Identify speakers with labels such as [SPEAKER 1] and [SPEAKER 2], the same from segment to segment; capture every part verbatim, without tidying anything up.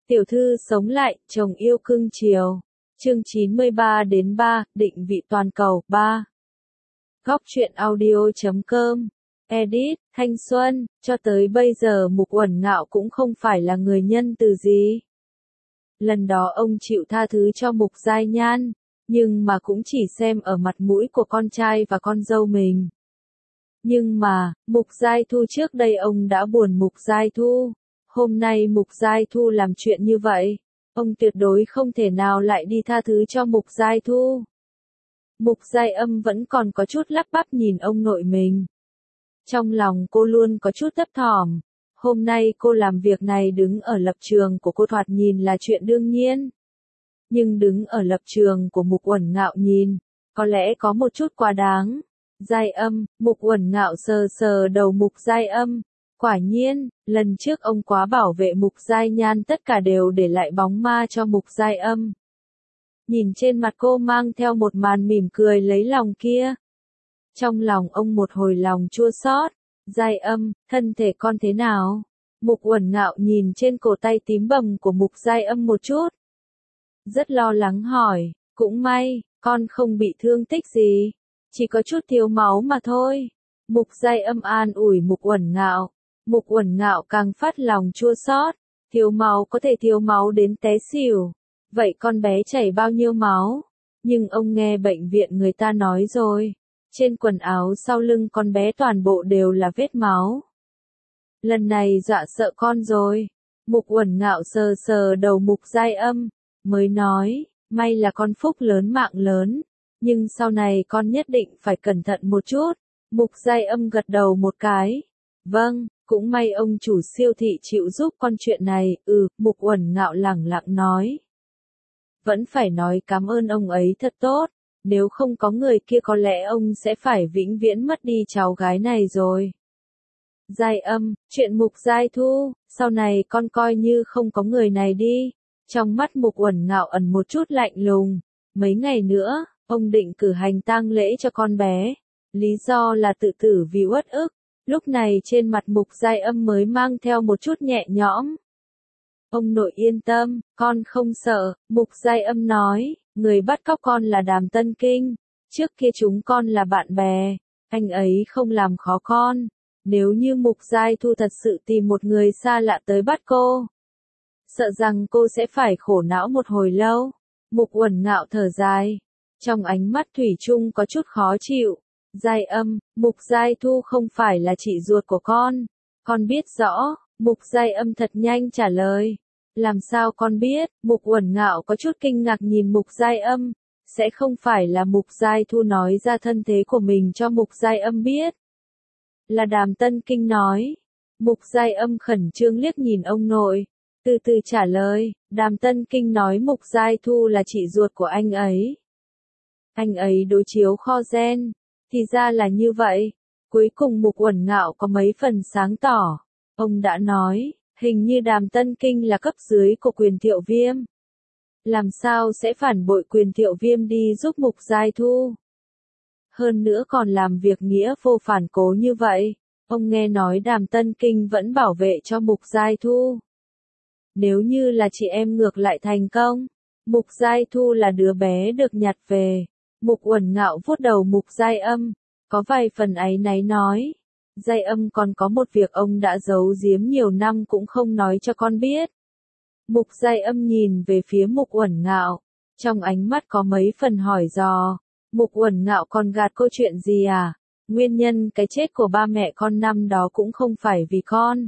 [SPEAKER 1] Tiểu thư sống lại, chồng yêu cưng chiều. Chương chín mươi ba đến ba, định vị toàn cầu, ba. Góc truyện audio chấm com. Edit, Thanh Xuân, cho tới bây giờ Mục Uẩn Ngạo cũng không phải là người nhân từ gì. Lần đó ông chịu tha thứ cho Mục Giai Nhan, nhưng mà cũng chỉ xem ở mặt mũi của con trai và con dâu mình. Nhưng mà, Mục Giai Thu trước đây ông đã buồn Mục Giai Thu. Hôm nay Mục Giai Thu làm chuyện như vậy, ông tuyệt đối không thể nào lại đi tha thứ cho Mục Giai Thu. Mục Giai Âm vẫn còn có chút lắp bắp nhìn ông nội mình. Trong lòng cô luôn có chút thấp thỏm. Hôm nay cô làm việc này đứng ở lập trường của cô thoạt nhìn là chuyện đương nhiên. Nhưng đứng ở lập trường của Mục Uẩn Ngạo nhìn, có lẽ có một chút quá đáng. Giai Âm, Mục Uẩn Ngạo sờ sờ đầu Mục Giai Âm. Quả nhiên, lần trước ông quá bảo vệ Mục Giai Nhan tất cả đều để lại bóng ma cho Mục Giai Âm. Nhìn trên mặt cô mang theo một màn mỉm cười lấy lòng kia. Trong lòng ông một hồi lòng chua xót. Giai Âm, thân thể con thế nào? Mục Uẩn Ngạo nhìn trên cổ tay tím bầm của Mục Giai Âm một chút. Rất lo lắng hỏi, cũng may, con không bị thương tích gì. Chỉ có chút thiếu máu mà thôi. Mục Giai Âm an ủi Mục Uẩn Ngạo. Mục Uẩn Ngạo càng phát lòng chua xót. Thiếu máu có thể thiếu máu đến té xỉu. Vậy con bé chảy bao nhiêu máu? Nhưng ông nghe bệnh viện người ta nói rồi. Trên quần áo sau lưng con bé toàn bộ đều là vết máu. Lần này dọa sợ con rồi. Mục Uẩn Ngạo sờ sờ đầu Mục Giai Âm. Mới nói, may là con phúc lớn mạng lớn. Nhưng sau này con nhất định phải cẩn thận một chút. Mục Giai Âm gật đầu một cái. Vâng, cũng may ông chủ siêu thị chịu giúp con chuyện này, ừ, Mục Uẩn Ngạo lẳng lặng nói. Vẫn phải nói cảm ơn ông ấy thật tốt, nếu không có người kia có lẽ ông sẽ phải vĩnh viễn mất đi cháu gái này rồi. Giai Âm, chuyện Mục Giai Thu, sau này con coi như không có người này đi. Trong mắt Mục Uẩn Ngạo ẩn một chút lạnh lùng. Mấy ngày nữa, ông định cử hành tang lễ cho con bé. Lý do là tự tử vì uất ức. Lúc này trên mặt Mục Giai Âm mới mang theo một chút nhẹ nhõm. Ông nội yên tâm, con không sợ, Mục Giai Âm nói, người bắt cóc con là Đàm Tân Kinh. Trước kia chúng con là bạn bè, anh ấy không làm khó con. Nếu như Mục Giai Thu thật sự tìm một người xa lạ tới bắt cô, sợ rằng cô sẽ phải khổ não một hồi lâu. Mục Uẩn Ngạo thở dài, trong ánh mắt thủy chung có chút khó chịu. Giai Âm, Mục Giai Thu không phải là chị ruột của con. Con biết rõ, Mục Giai Âm thật nhanh trả lời. Làm sao con biết? Mục Uẩn Ngạo có chút kinh ngạc nhìn Mục Giai Âm. Sẽ không phải là Mục Giai Thu nói ra thân thế của mình cho Mục Giai Âm biết. Là Đàm Tân Kinh nói. Mục Giai Âm khẩn trương liếc nhìn ông nội. Từ từ trả lời, Đàm Tân Kinh nói Mục Giai Thu là chị ruột của anh ấy. Anh ấy đối chiếu kho gen. Thì ra là như vậy. Cuối cùng Mục Uẩn Ngạo có mấy phần sáng tỏ. Ông đã nói, hình như Đàm Tân Kinh là cấp dưới của Quyền Thiệu Viêm. Làm sao sẽ phản bội Quyền Thiệu Viêm đi giúp Mục Giai Thu? Hơn nữa còn làm việc nghĩa vô phản cố như vậy. Ông nghe nói Đàm Tân Kinh vẫn bảo vệ cho Mục Giai Thu. Nếu như là chị em ngược lại thành công, Mục Giai Thu là đứa bé được nhặt về. Mục Uẩn Ngạo vuốt đầu Mục Giai Âm, có vài phần áy náy nói. Giai Âm còn có một việc ông đã giấu giếm nhiều năm cũng không nói cho con biết. Mục Giai Âm nhìn về phía Mục Uẩn Ngạo, trong ánh mắt có mấy phần hỏi dò. Mục Uẩn Ngạo còn gạt cô chuyện gì à? Nguyên nhân cái chết của ba mẹ con năm đó cũng không phải vì con.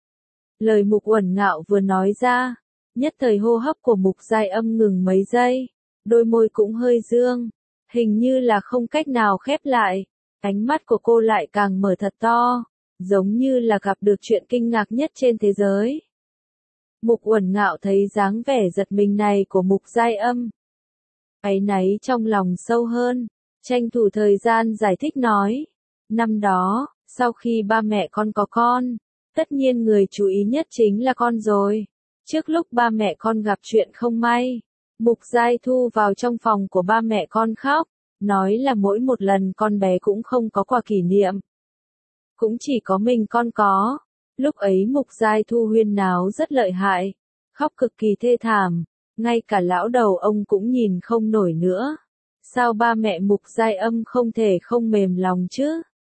[SPEAKER 1] Lời Mục Uẩn Ngạo vừa nói ra, nhất thời hô hấp của Mục Giai Âm ngừng mấy giây, đôi môi cũng hơi dương, hình như là không cách nào khép lại, ánh mắt của cô lại càng mở thật to, giống như là gặp được chuyện kinh ngạc nhất trên thế giới. Mục Uẩn Ngạo thấy dáng vẻ giật mình này của Mục Giai Âm, áy náy trong lòng sâu hơn, tranh thủ thời gian giải thích nói, năm đó, sau khi ba mẹ con có con, tất nhiên người chú ý nhất chính là con rồi. Trước lúc ba mẹ con gặp chuyện không may, Mục Giai Thu vào trong phòng của ba mẹ con khóc, nói là mỗi một lần con bé cũng không có quà kỷ niệm. Cũng chỉ có mình con có. Lúc ấy Mục Giai Thu huyên náo rất lợi hại. khóc cực kỳ thê thảm, ngay cả lão đầu ông cũng nhìn không nổi nữa. Sao ba mẹ Mục Giai Âm không thể không mềm lòng chứ?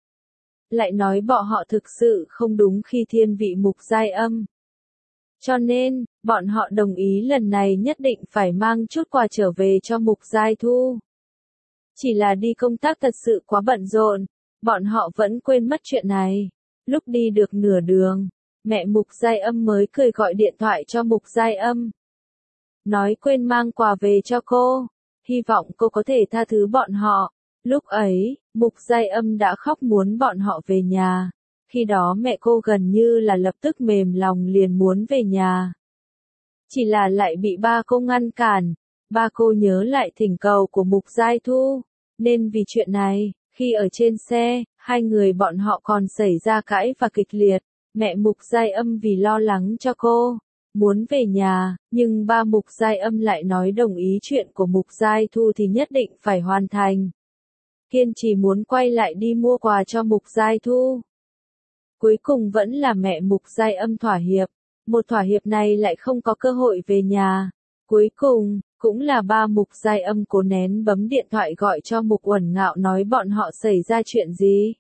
[SPEAKER 1] Lại nói bọn họ thực sự không đúng khi thiên vị Mục Giai Âm. Cho nên, bọn họ đồng ý lần này nhất định phải mang chút quà trở về cho Mục Giai Thu. Chỉ là đi công tác thật sự quá bận rộn, bọn họ vẫn quên mất chuyện này. Lúc đi được nửa đường, mẹ Mục Giai Âm mới cười gọi điện thoại cho Mục Giai Âm. Nói quên mang quà về cho cô, hy vọng cô có thể tha thứ bọn họ. Lúc ấy, Mục Giai Âm đã khóc muốn bọn họ về nhà. Khi đó mẹ cô gần như là lập tức mềm lòng liền muốn về nhà. Chỉ là lại bị ba cô ngăn cản. Ba cô nhớ lại thỉnh cầu của Mục Giai Thu. Nên vì chuyện này, khi ở trên xe, hai người bọn họ còn xảy ra cãi và kịch liệt. Mẹ Mục Giai Âm vì lo lắng cho cô, muốn về nhà, nhưng ba Mục Giai Âm lại nói đồng ý chuyện của Mục Giai Thu thì nhất định phải hoàn thành. Kiên trì muốn quay lại đi mua quà cho Mục Giai Thu. Cuối cùng vẫn là mẹ Mục Giai Âm thỏa hiệp, một thỏa hiệp này lại không có cơ hội về nhà. Cuối cùng, cũng là ba Mục Giai Âm cố nén bấm điện thoại gọi cho Mục Uẩn Ngạo nói bọn họ xảy ra chuyện gì.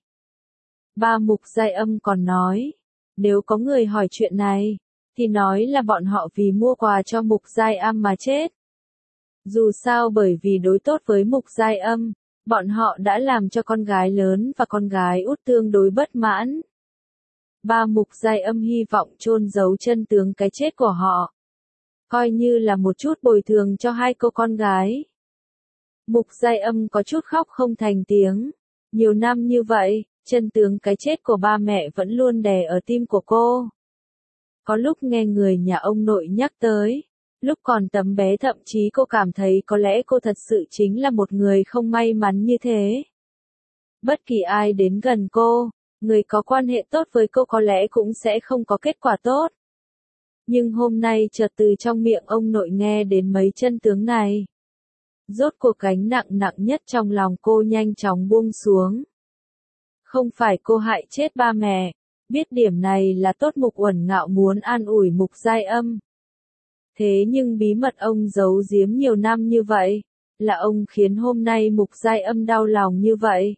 [SPEAKER 1] Ba Mục Giai Âm còn nói, nếu có người hỏi chuyện này, thì nói là bọn họ vì mua quà cho Mục Giai Âm mà chết. Dù sao bởi vì đối tốt với Mục Giai Âm, bọn họ đã làm cho con gái lớn và con gái út tương đối bất mãn. Ba Mục Giai Âm hy vọng chôn giấu chân tướng cái chết của họ, coi như là một chút bồi thường cho hai cô con gái. Mục Giai Âm có chút khóc không thành tiếng. Nhiều năm như vậy, chân tướng cái chết của ba mẹ vẫn luôn đè ở tim của cô. Có lúc nghe người nhà ông nội nhắc tới, lúc còn tấm bé thậm chí cô cảm thấy có lẽ cô thật sự chính là một người không may mắn như thế. Bất kỳ ai đến gần cô, người có quan hệ tốt với cô có lẽ cũng sẽ không có kết quả tốt. Nhưng hôm nay chợt từ trong miệng ông nội nghe đến mấy chân tướng này. Rốt cuộc gánh nặng nặng nhất trong lòng cô nhanh chóng buông xuống. Không phải cô hại chết ba mẹ, biết điểm này là tốt. Mục Uẩn Ngạo muốn an ủi Mục Giai Âm. Thế nhưng bí mật ông giấu giếm nhiều năm như vậy, là ông khiến hôm nay Mục Giai Âm đau lòng như vậy.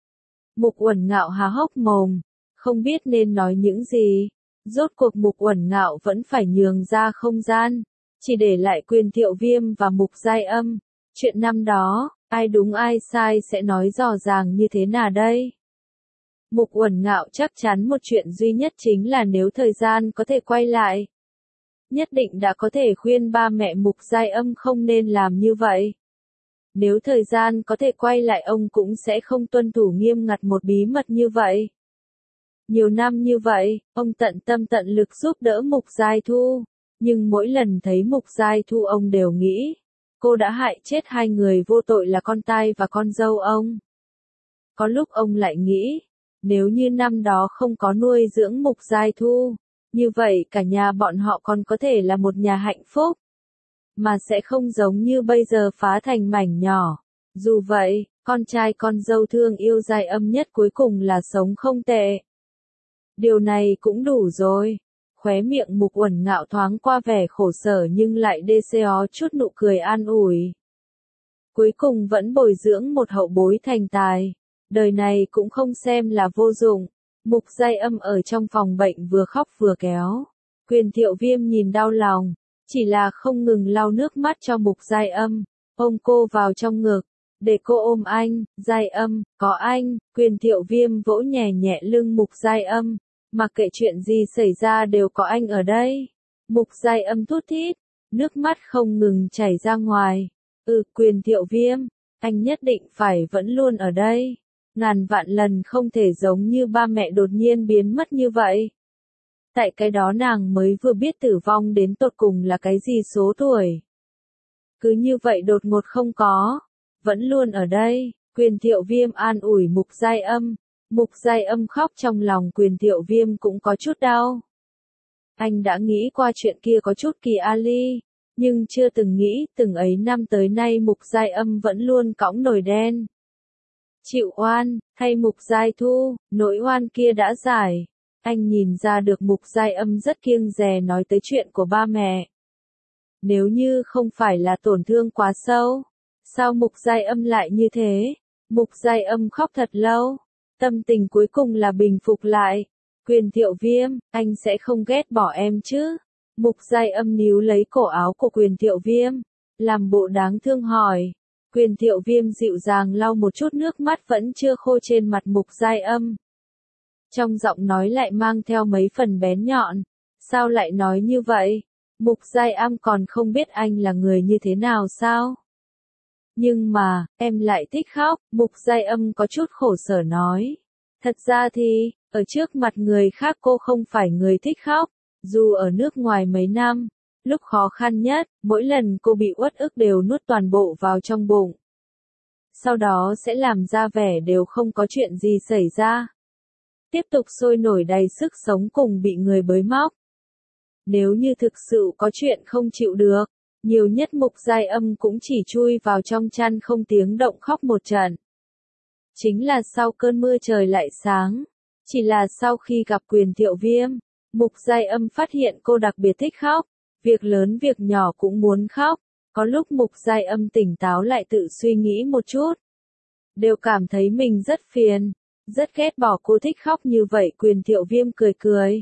[SPEAKER 1] Mục Uẩn Ngạo há hốc mồm, không biết nên nói những gì. Rốt cuộc Mục Uẩn Ngạo vẫn phải nhường ra không gian, chỉ để lại Quyền Thiệu Viêm và Mục Giai Âm. Chuyện năm đó, ai đúng ai sai sẽ nói rõ ràng như thế nào đây? Mục Uẩn Ngạo chắc chắn một chuyện duy nhất chính là nếu thời gian có thể quay lại, nhất định đã có thể khuyên ba mẹ Mục Giai Âm không nên làm như vậy. Nếu thời gian có thể quay lại ông cũng sẽ không tuân thủ nghiêm ngặt một bí mật như vậy. Nhiều năm như vậy, ông tận tâm tận lực giúp đỡ Mục Giai Thu, nhưng mỗi lần thấy Mục Giai Thu ông đều nghĩ, cô đã hại chết hai người vô tội là con tai và con dâu ông. Có lúc ông lại nghĩ, nếu như năm đó không có nuôi dưỡng Mục Giai Thu, như vậy cả nhà bọn họ còn có thể là một nhà hạnh phúc, mà sẽ không giống như bây giờ phá thành mảnh nhỏ. Dù vậy, con trai con dâu thương yêu Giai Âm nhất cuối cùng là sống không tệ. Điều này cũng đủ rồi. Khóe miệng Mục Uẩn Ngạo thoáng qua vẻ khổ sở nhưng lại đê xéo chút nụ cười an ủi. Cuối cùng vẫn bồi dưỡng một hậu bối thành tài. Đời này cũng không xem là vô dụng. Mục Giai Âm ở trong phòng bệnh vừa khóc vừa kéo. Quyền Thiệu Viêm nhìn đau lòng, chỉ là không ngừng lau nước mắt cho Mục Giai Âm, ôm cô vào trong ngực, để cô ôm anh. Giai Âm, có anh. Quyền Thiệu Viêm vỗ nhẹ nhẹ lưng Mục Giai Âm, mặc kệ chuyện gì xảy ra đều có anh ở đây. Mục Giai Âm thút thít, nước mắt không ngừng chảy ra ngoài. Ừ, Quyền Thiệu Viêm, anh nhất định phải vẫn luôn ở đây. Ngàn vạn lần không thể giống như ba mẹ đột nhiên biến mất như vậy. Tại cái đó nàng mới vừa biết tử vong đến tột cùng là cái gì số tuổi. Cứ như vậy đột ngột không có, vẫn luôn ở đây. Quyền Thiệu Viêm an ủi Mục Giai Âm. Mục Giai Âm khóc trong lòng Quyền Thiệu Viêm cũng có chút đau. Anh đã nghĩ qua chuyện kia có chút kỳ ali, nhưng chưa từng nghĩ từng ấy năm tới nay Mục Giai Âm vẫn luôn cõng nồi đen. Chịu oan, hay Mục Giai Thu, nỗi oan kia đã giải. Anh nhìn ra được Mục Giai Âm rất kiêng dè nói tới chuyện của ba mẹ. Nếu như không phải là tổn thương quá sâu, sao Mục Giai Âm lại như thế? Mục Giai Âm khóc thật lâu, tâm tình cuối cùng là bình phục lại. Quyền Thiệu Viêm, anh sẽ không ghét bỏ em chứ? Mục Giai Âm níu lấy cổ áo của Quyền Thiệu Viêm, làm bộ đáng thương hỏi. Quyền Thiệu Viêm dịu dàng lau một chút nước mắt vẫn chưa khô trên mặt Mục Giai Âm. Trong giọng nói lại mang theo mấy phần bén nhọn. Sao lại nói như vậy? Mục Giai Âm còn không biết anh là người như thế nào sao? Nhưng mà, em lại thích khóc, Mục Giai Âm có chút khổ sở nói. Thật ra thì, ở trước mặt người khác cô không phải người thích khóc, dù ở nước ngoài mấy năm, lúc khó khăn nhất, mỗi lần cô bị uất ức đều nuốt toàn bộ vào trong bụng. Sau đó sẽ làm ra vẻ đều không có chuyện gì xảy ra. Tiếp tục sôi nổi đầy sức sống cùng bị người bới móc. Nếu như thực sự có chuyện không chịu được, nhiều nhất Mục Giai Âm cũng chỉ chui vào trong chăn không tiếng động khóc một trận. Chính là sau cơn mưa trời lại sáng. Chỉ là sau khi gặp Quyền Thiệu Viêm, Mục Giai Âm phát hiện cô đặc biệt thích khóc. Việc lớn việc nhỏ cũng muốn khóc. Có lúc Mục Giai Âm tỉnh táo lại tự suy nghĩ một chút. Đều cảm thấy mình rất phiền. Rất ghét bỏ cô thích khóc như vậy. Quyền Thiệu Viêm cười cười.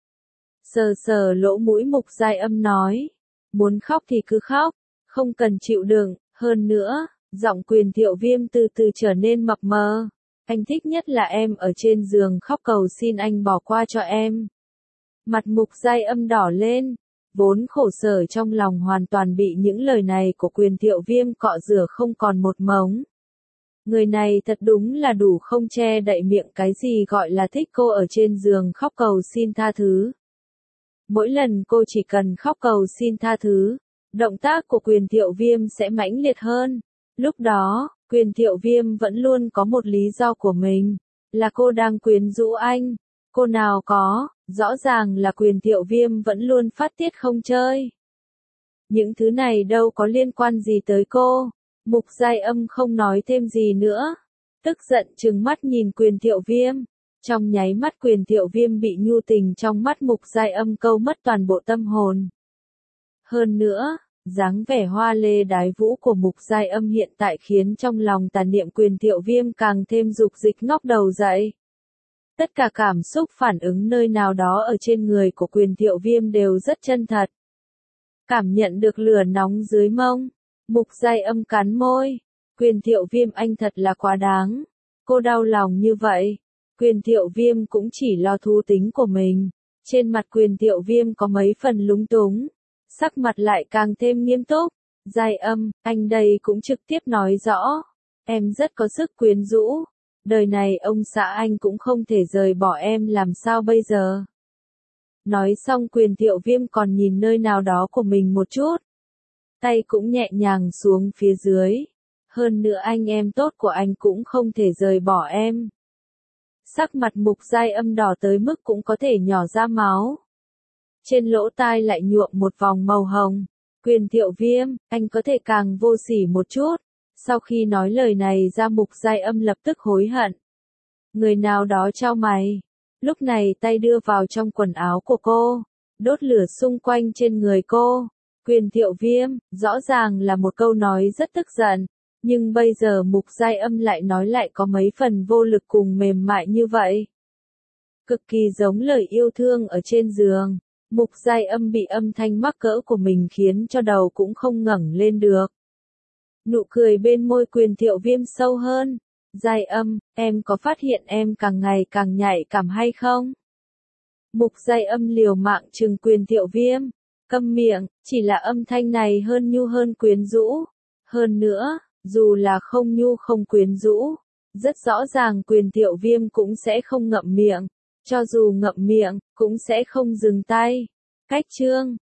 [SPEAKER 1] Sờ sờ lỗ mũi Mục Giai Âm nói. Muốn khóc thì cứ khóc. Không cần chịu đựng. Hơn nữa, giọng Quyền Thiệu Viêm từ từ trở nên mập mờ. Anh thích nhất là em ở trên giường khóc cầu xin anh bỏ qua cho em. Mặt Mục Giai Âm đỏ lên. Vốn khổ sở trong lòng hoàn toàn bị những lời này của Quyền Thiệu Viêm cọ rửa không còn một mống. Người này thật đúng là đủ không che đậy miệng cái gì gọi là thích cô ở trên giường khóc cầu xin tha thứ. Mỗi lần cô chỉ cần khóc cầu xin tha thứ, động tác của Quyền Thiệu Viêm sẽ mãnh liệt hơn. Lúc đó, Quyền Thiệu Viêm vẫn luôn có một lý do của mình, là cô đang quyến rũ anh. Cô nào có, rõ ràng là Quyền Thiệu Viêm vẫn luôn phát tiết không chơi. Những thứ này đâu có liên quan gì tới cô. Mục Giai Âm không nói thêm gì nữa. Tức giận trừng mắt nhìn Quyền Thiệu Viêm. Trong nháy mắt Quyền Thiệu Viêm bị nhu tình trong mắt Mục Giai Âm câu mất toàn bộ tâm hồn. Hơn nữa, dáng vẻ hoa lê đái vũ của Mục Giai Âm hiện tại khiến trong lòng tà niệm Quyền Thiệu Viêm càng thêm dục dịch ngóc đầu dậy. Tất cả cảm xúc phản ứng nơi nào đó ở trên người của Quyền Thiệu Viêm đều rất chân thật. Cảm nhận được lửa nóng dưới mông, Mục Giai Âm cắn môi. Quyền Thiệu Viêm anh thật là quá đáng. Cô đau lòng như vậy. Quyền Thiệu Viêm cũng chỉ lo thú tính của mình. Trên mặt Quyền Thiệu Viêm có mấy phần lúng túng. Sắc mặt lại càng thêm nghiêm túc. Giai Âm, anh đây cũng trực tiếp nói rõ. Em rất có sức quyến rũ. Đời này ông xã anh cũng không thể rời bỏ em làm sao bây giờ. Nói xong Quyền Thiệu Viêm còn nhìn nơi nào đó của mình một chút. Tay cũng nhẹ nhàng xuống phía dưới. Hơn nữa anh em tốt của anh cũng không thể rời bỏ em. Sắc mặt Mục Giai Âm đỏ tới mức cũng có thể nhỏ ra máu. Trên lỗ tai lại nhuộm một vòng màu hồng. Quyền Thiệu Viêm, anh có thể càng vô sỉ một chút. Sau khi nói lời này ra Mục Giai Âm lập tức hối hận. Người nào đó chau mày. Lúc này tay đưa vào trong quần áo của cô. Đốt lửa xung quanh trên người cô. Quyền Thiệu Viêm, rõ ràng là một câu nói rất tức giận. Nhưng bây giờ Mục Giai Âm lại nói lại có mấy phần vô lực cùng mềm mại như vậy. Cực kỳ giống lời yêu thương ở trên giường. Mục Giai Âm bị âm thanh mắc cỡ của mình khiến cho đầu cũng không ngẩng lên được. Nụ cười bên môi Quyền Thiệu Viêm sâu hơn. Giai Âm, em có phát hiện em càng ngày càng nhạy cảm hay không? Mục Giai Âm liều mạng trừng Quyền Thiệu Viêm. Câm miệng, chỉ là âm thanh này hơn nhu hơn quyến rũ. Hơn nữa, dù là không nhu không quyến rũ, rất rõ ràng Quyền Thiệu Viêm cũng sẽ không ngậm miệng. Cho dù ngậm miệng, cũng sẽ không dừng tay. Cách chương